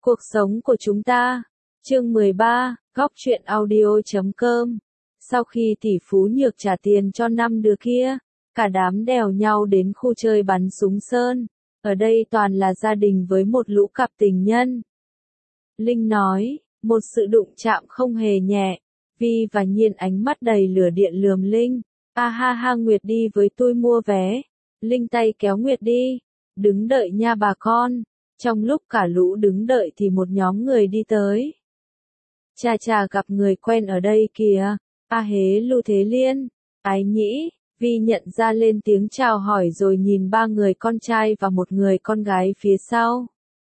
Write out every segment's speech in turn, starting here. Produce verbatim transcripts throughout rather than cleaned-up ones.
Cuộc sống của chúng ta. Chương mười ba, góc truyện audio chấm com. Sau khi tỷ phú Nhược trả tiền cho năm đứa kia, cả đám đèo nhau đến khu chơi bắn súng sơn. Ở đây toàn là gia đình với một lũ cặp tình nhân. Linh nói, một sự đụng chạm không hề nhẹ. Vi và Nhiên ánh mắt đầy lửa điện lườm Linh. A ha ha, Nguyệt đi với tôi mua vé. Linh tay kéo Nguyệt đi. Đứng đợi nha bà con. Trong lúc cả lũ đứng đợi thì một nhóm người đi tới. Chà chà, gặp người quen ở đây kìa. A hế Lưu Thế Liên, Ái Nhĩ. Vi nhận ra lên tiếng chào hỏi rồi nhìn ba người con trai và một người con gái phía sau.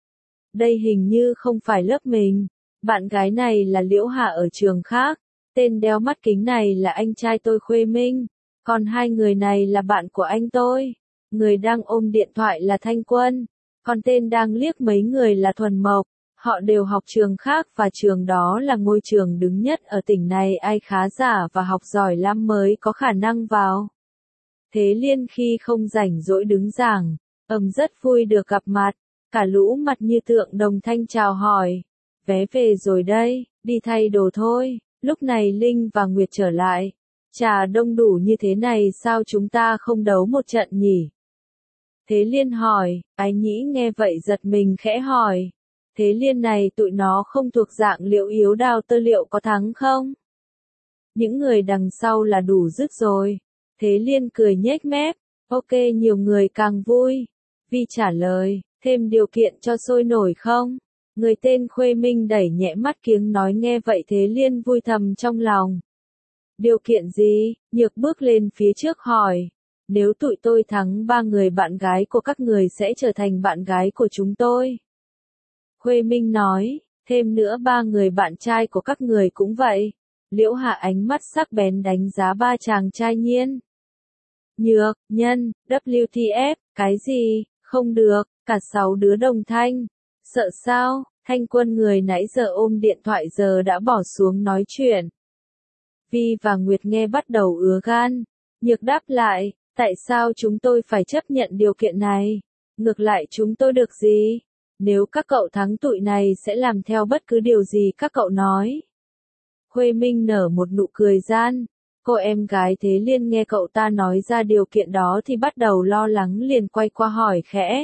Đây hình như không phải lớp mình. Bạn gái này là Liễu Hạ ở trường khác. Tên đeo mắt kính này là anh trai tôi Khuê Minh. Còn hai người này là bạn của anh tôi. Người đang ôm điện thoại là Thanh Quân. Còn tên đang liếc mấy người là Thuần Mộc. Họ đều học trường khác và trường đó là ngôi trường đứng nhất ở tỉnh này, ai khá giả và học giỏi lắm mới có khả năng vào. Thế Liên khi không rảnh rỗi đứng giảng, ầm rất vui được gặp mặt, cả lũ mặt như tượng đồng thanh chào hỏi. Vé về rồi đây, đi thay đồ thôi. Lúc này Linh và Nguyệt trở lại. Chà, đông đủ như thế này sao chúng ta không đấu một trận nhỉ? Thế Liên hỏi, Ái Nhĩ nghe vậy giật mình khẽ hỏi. Thế Liên này tụi nó không thuộc dạng Liễu Yếu Đao Tơ, liệu có thắng không? Những người đằng sau là đủ dứt rồi. Thế Liên cười nhếch mép, ok, nhiều người càng vui. Vi trả lời, thêm điều kiện cho sôi nổi không? Người tên Khuê Minh đẩy nhẹ mắt kiếng nói, nghe vậy Thế Liên vui thầm trong lòng. Điều kiện gì? Nhược bước lên phía trước hỏi. Nếu tụi tôi thắng, ba người bạn gái của các người sẽ trở thành bạn gái của chúng tôi. Khuê Minh nói, thêm nữa ba người bạn trai của các người cũng vậy. Liễu Hạ ánh mắt sắc bén đánh giá ba chàng trai Nhiên. Nhược, Nhân, W T F, cái gì, không được, cả sáu đứa đồng thanh. Sợ sao? Thanh Quân người nãy giờ ôm điện thoại giờ đã bỏ xuống nói chuyện. Vi và Nguyệt nghe bắt đầu ứa gan. Nhược đáp lại, tại sao chúng tôi phải chấp nhận điều kiện này? Ngược lại chúng tôi được gì? Nếu các cậu thắng tụi này sẽ làm theo bất cứ điều gì các cậu nói. Khuê Minh nở một nụ cười gian. Cô em gái Thế Liên nghe cậu ta nói ra điều kiện đó thì bắt đầu lo lắng, liền quay qua hỏi khẽ.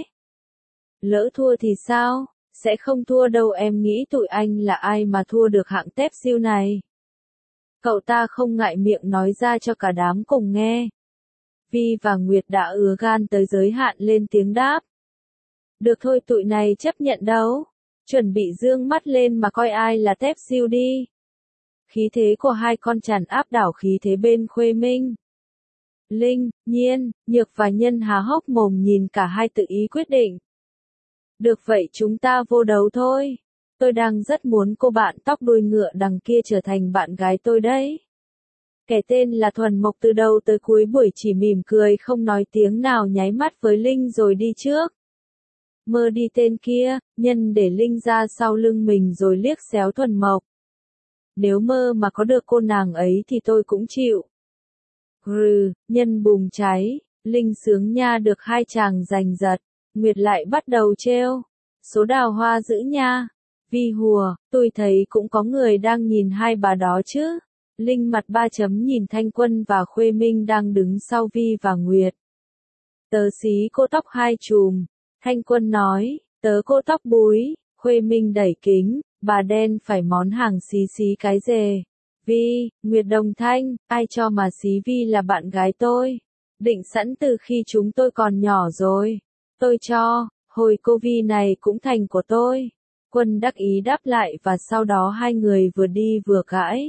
Lỡ thua thì sao? Sẽ không thua đâu, em nghĩ tụi anh là ai mà thua được hạng tép siêu này. Cậu ta không ngại miệng nói ra cho cả đám cùng nghe. Vi và Nguyệt đã ứa gan tới giới hạn lên tiếng đáp. Được thôi, tụi này chấp nhận đấu. Chuẩn bị dương mắt lên mà coi ai là tép siêu đi. Khí thế của hai con tràn áp đảo khí thế bên Khuê Minh. Linh, Nhiên, Nhược và Nhân há hốc mồm nhìn cả hai tự ý quyết định. Được vậy chúng ta vô đấu thôi. Tôi đang rất muốn cô bạn tóc đuôi ngựa đằng kia trở thành bạn gái tôi đấy. Kẻ tên là Thuần Mộc từ đầu tới cuối buổi chỉ mỉm cười không nói tiếng nào, nháy mắt với Linh rồi đi trước. Mơ đi tên kia. Nhân để Linh ra sau lưng mình rồi liếc xéo Thuần Mộc. Nếu mơ mà có được cô nàng ấy thì tôi cũng chịu. Hừ, Nhân bùng cháy. Linh sướng nha, được hai chàng giành giật. Nguyệt lại bắt đầu trêu. Số đào hoa dữ nha. Vi hùa, tôi thấy cũng có người đang nhìn hai bà đó chứ. Linh mặt ba chấm nhìn Thanh Quân và Khuê Minh đang đứng sau Vi và Nguyệt. Tớ xí cô tóc hai chùm. Thanh Quân nói, tớ cô tóc búi. Khuê Minh đẩy kính, bà đen phải món hàng xí xí cái dề. Vi, Nguyệt đồng thanh, ai cho mà xí Vi là bạn gái tôi. Định sẵn từ khi chúng tôi còn nhỏ rồi. Tôi cho, hồi cô Vi này cũng thành của tôi. Quân đắc ý đáp lại và sau đó hai người vừa đi vừa cãi.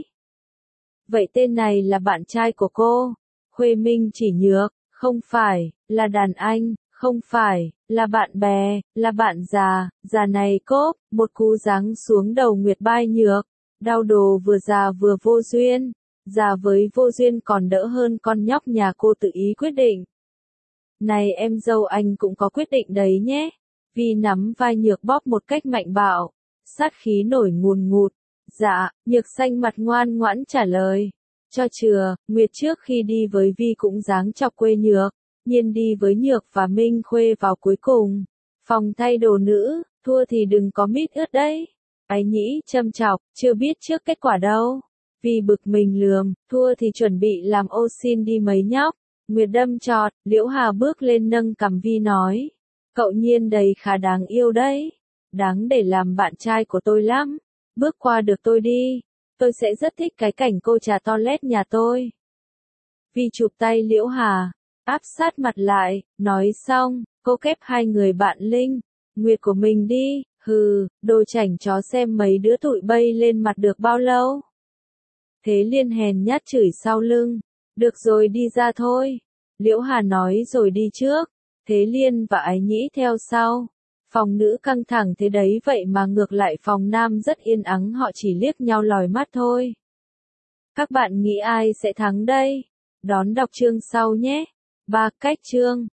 Vậy tên này là bạn trai của cô? Khuê Minh chỉ Nhược, không phải, là đàn anh, không phải, là bạn bè, là bạn già, già này cốp, một cú giáng xuống đầu Nguyệt bai Nhược. Đau đồ vừa già vừa vô duyên, già với vô duyên còn đỡ hơn con nhóc nhà cô tự ý quyết định. Này em dâu, anh cũng có quyết định đấy nhé. Vi nắm vai Nhược bóp một cách mạnh bạo, sát khí nổi ngùn ngụt. Dạ, Nhược xanh mặt ngoan ngoãn trả lời. Cho chừa, Nguyệt trước khi đi với Vi cũng dáng chọc quê Nhược. Nhiên đi với Nhược và Minh Khuê vào cuối cùng. Phòng thay đồ nữ, thua thì đừng có mít ướt đấy. Ái Nhĩ châm chọc, chưa biết trước kết quả đâu. Vì bực mình lườm, thua thì chuẩn bị làm ô xin đi mấy nhóc. Nguyệt đâm chọt, Liễu Hà bước lên nâng cằm Vi nói. Cậu Nhiên đầy khá đáng yêu đấy. Đáng để làm bạn trai của tôi lắm. Bước qua được tôi đi. Tôi sẽ rất thích cái cảnh cô trà toilet nhà tôi. Vi chụp tay Liễu Hà, áp sát mặt lại, nói xong, cô kép hai người bạn Linh, Nguyệt của mình đi, hừ, đồ chảnh chó xem mấy đứa tụi bay lên mặt được bao lâu. Thế Liên hèn nhát chửi sau lưng, được rồi đi ra thôi. Liễu Hà nói rồi đi trước, Thế Liên và Ái Nhĩ theo sau. Phòng nữ căng thẳng thế đấy vậy mà ngược lại phòng nam rất yên ắng, họ chỉ liếc nhau lòi mắt thôi. Các bạn nghĩ ai sẽ thắng đây? Đón đọc chương sau nhé. Ba cách chương